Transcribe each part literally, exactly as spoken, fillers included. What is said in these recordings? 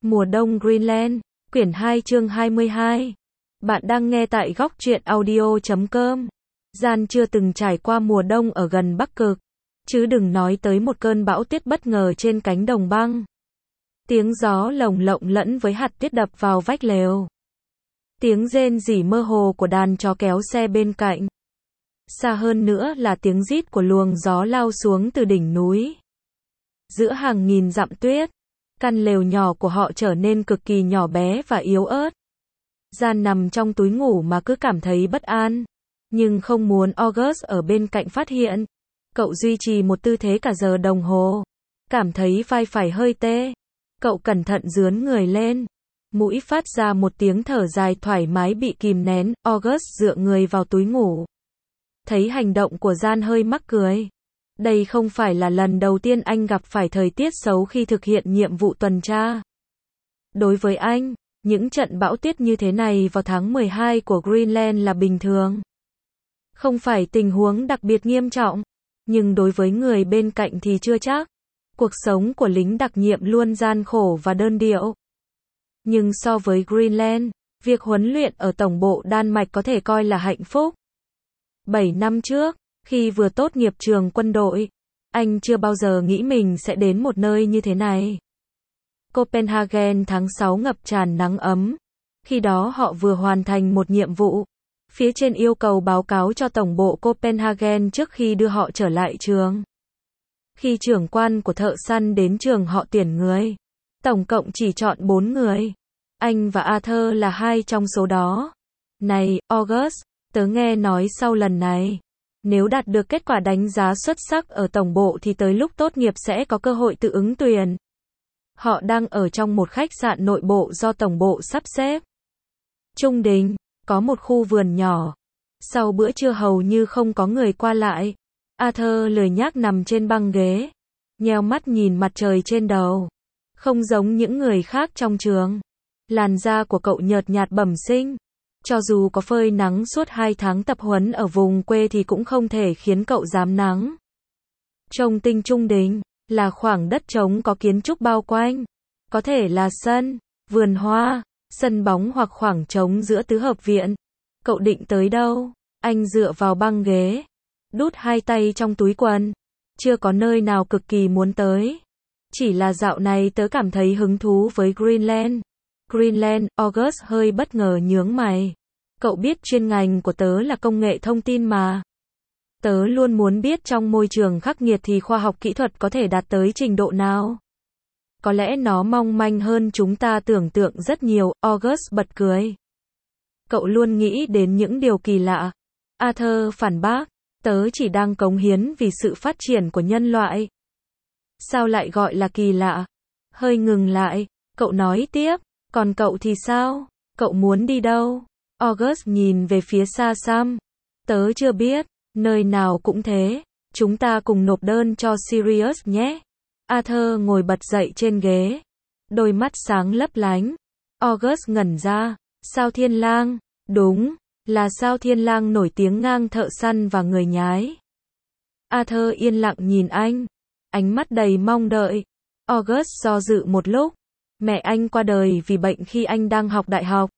Mùa đông Greenland, quyển hai chương hai mươi hai. Bạn đang nghe tại góc truyện audio chấm com. Gian chưa từng trải qua mùa đông ở gần Bắc Cực, chứ đừng nói tới một cơn bão tuyết bất ngờ trên cánh đồng băng. Tiếng gió lồng lộng lẫn với hạt tuyết đập vào vách lều. Tiếng rên rỉ mơ hồ của đàn chó kéo xe bên cạnh. Xa hơn nữa là tiếng rít của luồng gió lao xuống từ đỉnh núi. Giữa hàng nghìn dặm tuyết, căn lều nhỏ của họ trở nên cực kỳ nhỏ bé và yếu ớt. Gian nằm trong túi ngủ mà cứ cảm thấy bất an, nhưng không muốn August ở bên cạnh phát hiện. Cậu duy trì một tư thế cả giờ đồng hồ, cảm thấy vai phải hơi tê. Cậu cẩn thận dướn người lên, mũi phát ra một tiếng thở dài thoải mái bị kìm nén. August dựa người vào túi ngủ. Thấy hành động của Gian hơi mắc cười. Đây không phải là lần đầu tiên anh gặp phải thời tiết xấu khi thực hiện nhiệm vụ tuần tra. Đối với anh, những trận bão tuyết như thế này vào tháng mười hai của Greenland là bình thường. Không phải tình huống đặc biệt nghiêm trọng, nhưng đối với người bên cạnh thì chưa chắc. Cuộc sống của lính đặc nhiệm luôn gian khổ và đơn điệu. Nhưng so với Greenland, việc huấn luyện ở tổng bộ Đan Mạch có thể coi là hạnh phúc. bảy năm trước, khi vừa tốt nghiệp trường quân đội, anh chưa bao giờ nghĩ mình sẽ đến một nơi như thế này. Copenhagen tháng sáu ngập tràn nắng ấm. Khi đó họ vừa hoàn thành một nhiệm vụ. Phía trên yêu cầu báo cáo cho tổng bộ Copenhagen trước khi đưa họ trở lại trường. Khi trưởng quan của thợ săn đến trường họ tuyển người. Tổng cộng chỉ chọn bốn người. Anh và Arthur là hai trong số đó. Này, August, tớ nghe nói sau lần này, nếu đạt được kết quả đánh giá xuất sắc ở tổng bộ thì tới lúc tốt nghiệp sẽ có cơ hội tự ứng tuyển. Họ đang ở trong một khách sạn nội bộ do tổng bộ sắp xếp. Trung đình, có một khu vườn nhỏ. Sau bữa trưa hầu như không có người qua lại. Arthur lười nhác nằm trên băng ghế, nheo mắt nhìn mặt trời trên đầu. Không giống những người khác trong trường. Làn da của cậu nhợt nhạt bẩm sinh. Cho dù có phơi nắng suốt hai tháng tập huấn ở vùng quê thì cũng không thể khiến cậu dám nắng. Trông tinh Trung đình là khoảng đất trống có kiến trúc bao quanh. Có thể là sân, vườn hoa, sân bóng hoặc khoảng trống giữa tứ hợp viện. Cậu định tới đâu? Anh dựa vào băng ghế, đút hai tay trong túi quần. Chưa có nơi nào cực kỳ muốn tới. Chỉ là dạo này tớ cảm thấy hứng thú với Greenland. Greenland, August hơi bất ngờ nhướng mày. Cậu biết chuyên ngành của tớ là công nghệ thông tin mà. Tớ luôn muốn biết trong môi trường khắc nghiệt thì khoa học kỹ thuật có thể đạt tới trình độ nào. Có lẽ nó mong manh hơn chúng ta tưởng tượng rất nhiều. August bật cười. Cậu luôn nghĩ đến những điều kỳ lạ. Arthur phản bác. Tớ chỉ đang cống hiến vì sự phát triển của nhân loại. Sao lại gọi là kỳ lạ? Hơi ngừng lại, cậu nói tiếp. Còn cậu thì sao? Cậu muốn đi đâu? August nhìn về phía xa xăm. Tớ chưa biết, nơi nào cũng thế. Chúng ta cùng nộp đơn cho Sirius nhé. Arthur ngồi bật dậy trên ghế. Đôi mắt sáng lấp lánh. August ngẩn ra. Sao Thiên Lang? Đúng, là Sao Thiên Lang nổi tiếng ngang thợ săn và người nhái. Arthur yên lặng nhìn anh. Ánh mắt đầy mong đợi. August do dự một lúc. Mẹ anh qua đời vì bệnh khi anh đang học đại học.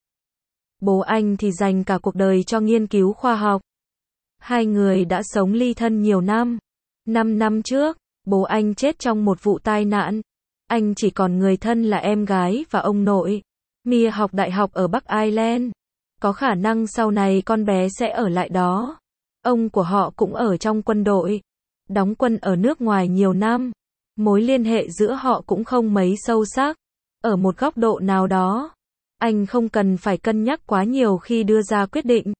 Bố anh thì dành cả cuộc đời cho nghiên cứu khoa học. Hai người đã sống ly thân nhiều năm. Năm năm trước, bố anh chết trong một vụ tai nạn. Anh chỉ còn người thân là em gái và ông nội. Mia học đại học ở Bắc Ireland. Có khả năng sau này con bé sẽ ở lại đó. Ông của họ cũng ở trong quân đội. Đóng quân ở nước ngoài nhiều năm. Mối liên hệ giữa họ cũng không mấy sâu sắc. Ở một góc độ nào đó, anh không cần phải cân nhắc quá nhiều khi đưa ra quyết định.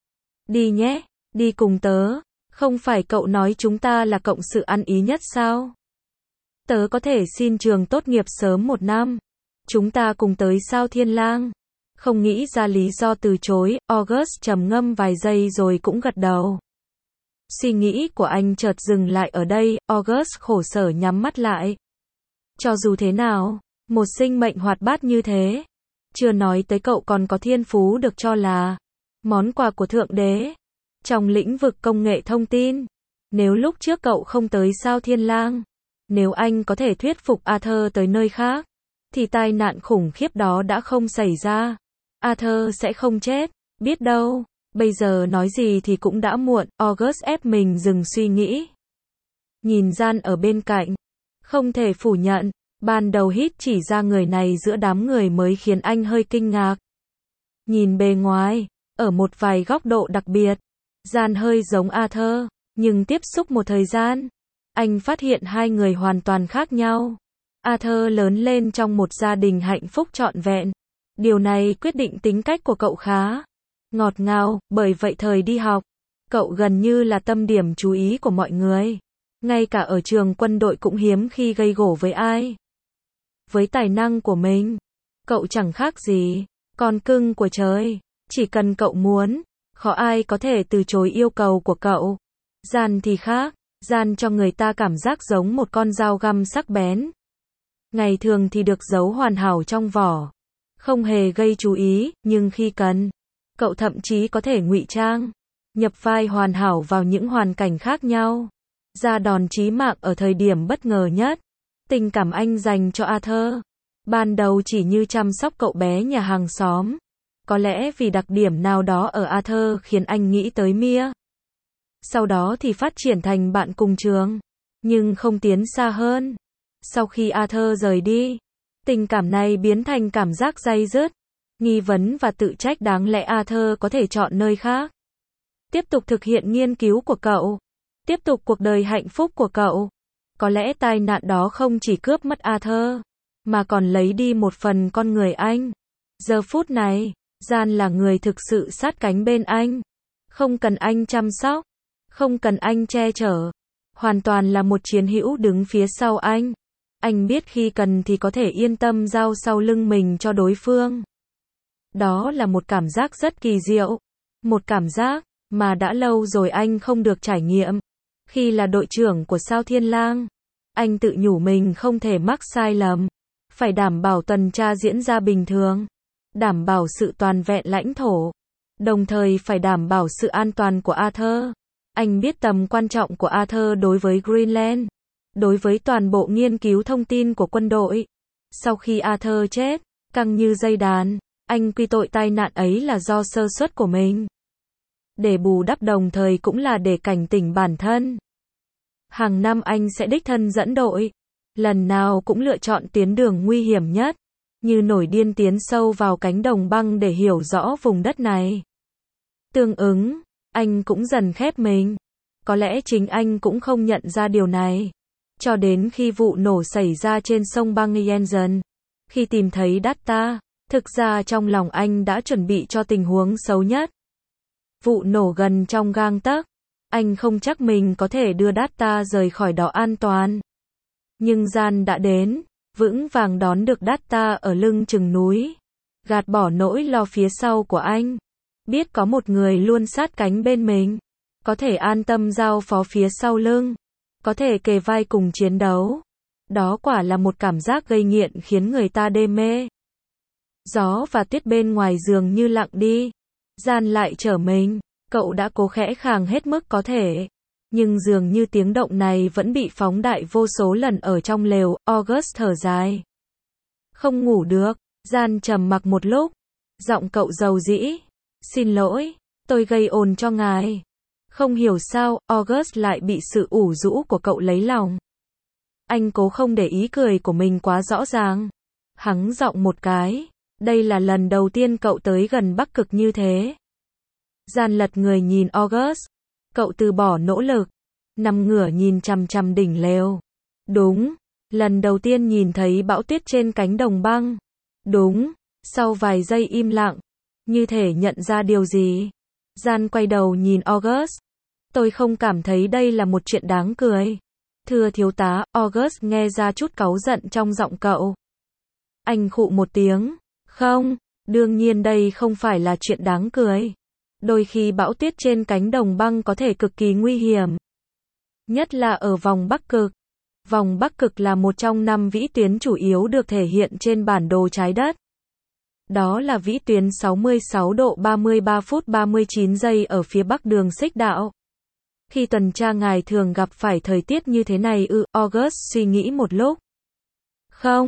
Đi nhé, đi cùng tớ. Không phải cậu nói chúng ta là cộng sự ăn ý nhất sao? Tớ có thể xin trường tốt nghiệp sớm một năm. Chúng ta cùng tới Sao Thiên Lang. Không nghĩ ra lý do từ chối, August trầm ngâm vài giây rồi cũng gật đầu. Suy nghĩ của anh chợt dừng lại ở đây. August khổ sở nhắm mắt lại. Cho dù thế nào, một sinh mệnh hoạt bát như thế, chưa nói tới cậu còn có thiên phú được cho là món quà của Thượng Đế. Trong lĩnh vực công nghệ thông tin, nếu lúc trước cậu không tới Sao Thiên Lang, nếu anh có thể thuyết phục Arthur tới nơi khác, thì tai nạn khủng khiếp đó đã không xảy ra. Arthur sẽ không chết, biết đâu, bây giờ nói gì thì cũng đã muộn, August ép mình dừng suy nghĩ. Nhìn Gian ở bên cạnh, không thể phủ nhận, ban đầu hít chỉ ra người này giữa đám người mới khiến anh hơi kinh ngạc. Nhìn bề ngoài, ở một vài góc độ đặc biệt, Gian hơi giống Arthur, nhưng tiếp xúc một thời gian, anh phát hiện hai người hoàn toàn khác nhau. Arthur lớn lên trong một gia đình hạnh phúc trọn vẹn. Điều này quyết định tính cách của cậu khá ngọt ngào, bởi vậy thời đi học, cậu gần như là tâm điểm chú ý của mọi người. Ngay cả ở trường quân đội cũng hiếm khi gây gổ với ai. Với tài năng của mình, cậu chẳng khác gì con cưng của trời. Chỉ cần cậu muốn, khó ai có thể từ chối yêu cầu của cậu. Gian thì khác, Gian cho người ta cảm giác giống một con dao găm sắc bén. Ngày thường thì được giấu hoàn hảo trong vỏ, không hề gây chú ý, nhưng khi cần, cậu thậm chí có thể ngụy trang, nhập vai hoàn hảo vào những hoàn cảnh khác nhau, ra đòn chí mạng ở thời điểm bất ngờ nhất. Tình cảm anh dành cho Arthur, ban đầu chỉ như chăm sóc cậu bé nhà hàng xóm. Có lẽ vì đặc điểm nào đó ở Arthur khiến anh nghĩ tới Mia. Sau đó thì phát triển thành bạn cùng trường, nhưng không tiến xa hơn. Sau khi Arthur rời đi, tình cảm này biến thành cảm giác day dứt, nghi vấn và tự trách. Đáng lẽ Arthur có thể chọn nơi khác, tiếp tục thực hiện nghiên cứu của cậu, tiếp tục cuộc đời hạnh phúc của cậu. Có lẽ tai nạn đó không chỉ cướp mất Arthur, mà còn lấy đi một phần con người anh. Giờ phút này, Gian là người thực sự sát cánh bên anh, không cần anh chăm sóc, không cần anh che chở, hoàn toàn là một chiến hữu đứng phía sau anh. Anh biết khi cần thì có thể yên tâm giao sau lưng mình cho đối phương. Đó là một cảm giác rất kỳ diệu, một cảm giác mà đã lâu rồi anh không được trải nghiệm. Khi là đội trưởng của Sao Thiên Lang, anh tự nhủ mình không thể mắc sai lầm, phải đảm bảo tuần tra diễn ra bình thường, đảm bảo sự toàn vẹn lãnh thổ, đồng thời phải đảm bảo sự an toàn của Arthur. Anh biết tầm quan trọng của Arthur đối với Greenland, đối với toàn bộ nghiên cứu thông tin của quân đội. Sau khi Arthur chết, căng như dây đàn, anh quy tội tai nạn ấy là do sơ suất của mình. Để bù đắp đồng thời cũng là để cảnh tỉnh bản thân. Hàng năm anh sẽ đích thân dẫn đội, lần nào cũng lựa chọn tuyến đường nguy hiểm nhất, như nổi điên tiến sâu vào cánh đồng băng để hiểu rõ vùng đất này. Tương ứng, anh cũng dần khép mình. Có lẽ chính anh cũng không nhận ra điều này, cho đến khi vụ nổ xảy ra trên sông băng Yenzen. Khi tìm thấy data, thực ra trong lòng anh đã chuẩn bị cho tình huống xấu nhất. Vụ nổ gần trong gang tấc, anh không chắc mình có thể đưa data rời khỏi đó an toàn. Nhưng Gian đã đến, vững vàng đón được data ở lưng chừng núi, gạt bỏ nỗi lo phía sau của anh. Biết có một người luôn sát cánh bên mình, có thể an tâm giao phó phía sau lưng, có thể kề vai cùng chiến đấu. Đó quả là một cảm giác gây nghiện khiến người ta đê mê. Gió và tuyết bên ngoài dường như lặng đi. Gian lại trở mình, cậu đã cố khẽ khàng hết mức có thể. Nhưng dường như tiếng động này vẫn bị phóng đại vô số lần ở trong lều. August thở dài. Không ngủ được. Gian trầm mặc một lúc. Giọng cậu dầu dĩ. Xin lỗi, tôi gây ồn cho ngài. Không hiểu sao, August lại bị sự ủ rũ của cậu lấy lòng. Anh cố không để ý cười của mình quá rõ ràng. Hắng giọng một cái. Đây là lần đầu tiên cậu tới gần Bắc Cực như thế. Gian lật người nhìn August. Cậu từ bỏ nỗ lực, nằm ngửa nhìn chằm chằm đỉnh lều. Đúng, lần đầu tiên nhìn thấy bão tuyết trên cánh đồng băng. Đúng, sau vài giây im lặng, như thể nhận ra điều gì. Gian quay đầu nhìn August. Tôi không cảm thấy đây là một chuyện đáng cười. Thưa thiếu tá, August nghe ra chút cáu giận trong giọng cậu. Anh khụ một tiếng. Không, đương nhiên đây không phải là chuyện đáng cười. Đôi khi bão tuyết trên cánh đồng băng có thể cực kỳ nguy hiểm. Nhất là ở vòng Bắc Cực. Vòng Bắc Cực là một trong năm vĩ tuyến chủ yếu được thể hiện trên bản đồ trái đất. Đó là vĩ tuyến sáu mươi sáu độ ba mươi ba phút ba mươi chín giây ở phía bắc đường xích đạo. Khi tuần tra ngài thường gặp phải thời tiết như thế này ư? August suy nghĩ một lúc. Không,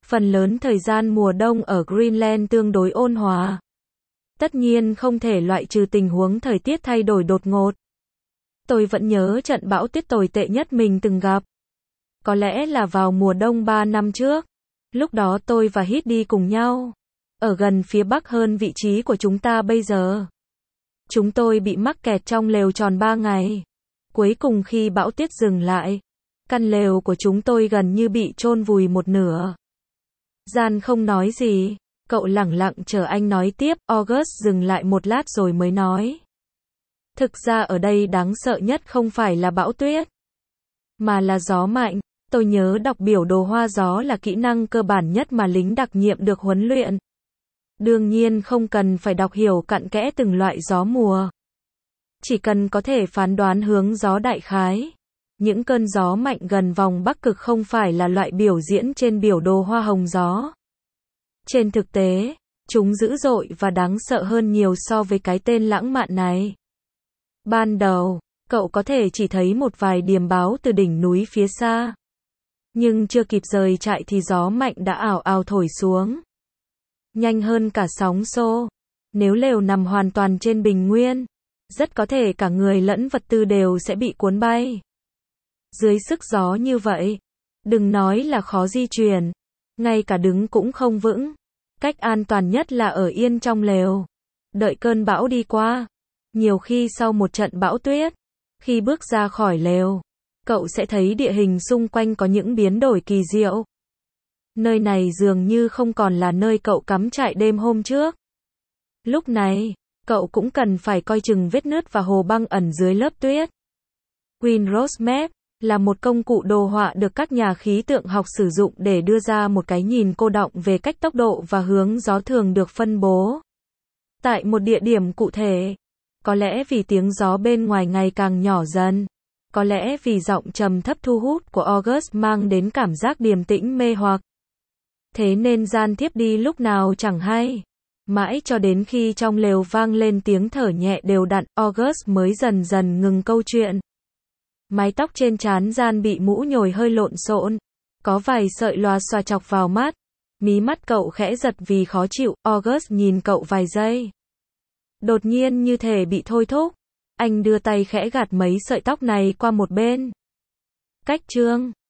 Phần lớn thời gian mùa đông ở Greenland tương đối ôn hòa. Tất nhiên không thể loại trừ tình huống thời tiết thay đổi đột ngột. Tôi vẫn nhớ trận bão tuyết tồi tệ nhất mình từng gặp. Có lẽ là vào mùa đông ba năm trước. Lúc đó tôi và Hít đi cùng nhau. Ở gần phía bắc hơn vị trí của chúng ta bây giờ. Chúng tôi bị mắc kẹt trong lều tròn ba ngày. Cuối cùng khi bão tuyết dừng lại, căn lều của chúng tôi gần như bị chôn vùi một nửa. Gian không nói gì. Cậu lẳng lặng chờ anh nói tiếp. August dừng lại một lát rồi mới nói. Thực ra ở đây đáng sợ nhất không phải là bão tuyết, mà là gió mạnh. Tôi nhớ đọc biểu đồ hoa gió là kỹ năng cơ bản nhất mà lính đặc nhiệm được huấn luyện. Đương nhiên không cần phải đọc hiểu cặn kẽ từng loại gió mùa. Chỉ cần có thể phán đoán hướng gió đại khái. Những cơn gió mạnh gần vòng Bắc Cực không phải là loại biểu diễn trên biểu đồ hoa hồng gió. Trên thực tế, chúng dữ dội và đáng sợ hơn nhiều so với cái tên lãng mạn này. Ban đầu, cậu có thể chỉ thấy một vài điềm báo từ đỉnh núi phía xa. Nhưng chưa kịp rời trại thì gió mạnh đã ào ào thổi xuống. Nhanh hơn cả sóng xô. Nếu lều nằm hoàn toàn trên bình nguyên, rất có thể cả người lẫn vật tư đều sẽ bị cuốn bay. Dưới sức gió như vậy, đừng nói là khó di chuyển, ngay cả đứng cũng không vững. Cách an toàn nhất là ở yên trong lều, đợi cơn bão đi qua. Nhiều khi sau một trận bão tuyết, khi bước ra khỏi lều, cậu sẽ thấy địa hình xung quanh có những biến đổi kỳ diệu. Nơi này dường như không còn là nơi cậu cắm trại đêm hôm trước. Lúc này, cậu cũng cần phải coi chừng vết nứt và hồ băng ẩn dưới lớp tuyết. Windows Map là một công cụ đồ họa được các nhà khí tượng học sử dụng để đưa ra một cái nhìn cô đọng về cách tốc độ và hướng gió thường được phân bố tại một địa điểm cụ thể. Có lẽ vì tiếng gió bên ngoài ngày càng nhỏ dần. Có lẽ vì giọng trầm thấp thu hút của August mang đến cảm giác điềm tĩnh mê hoặc. Thế nên Gian thiếp đi lúc nào chẳng hay. Mãi cho đến khi trong lều vang lên tiếng thở nhẹ đều đặn, August mới dần dần ngừng câu chuyện. Mái tóc trên trán Gian bị mũ nhồi hơi lộn xộn. Có vài sợi lòa xòa chọc vào mắt. Mí mắt cậu khẽ giật vì khó chịu. August nhìn cậu vài giây. Đột nhiên như thể bị thôi thúc. Anh đưa tay khẽ gạt mấy sợi tóc này qua một bên. Cách chương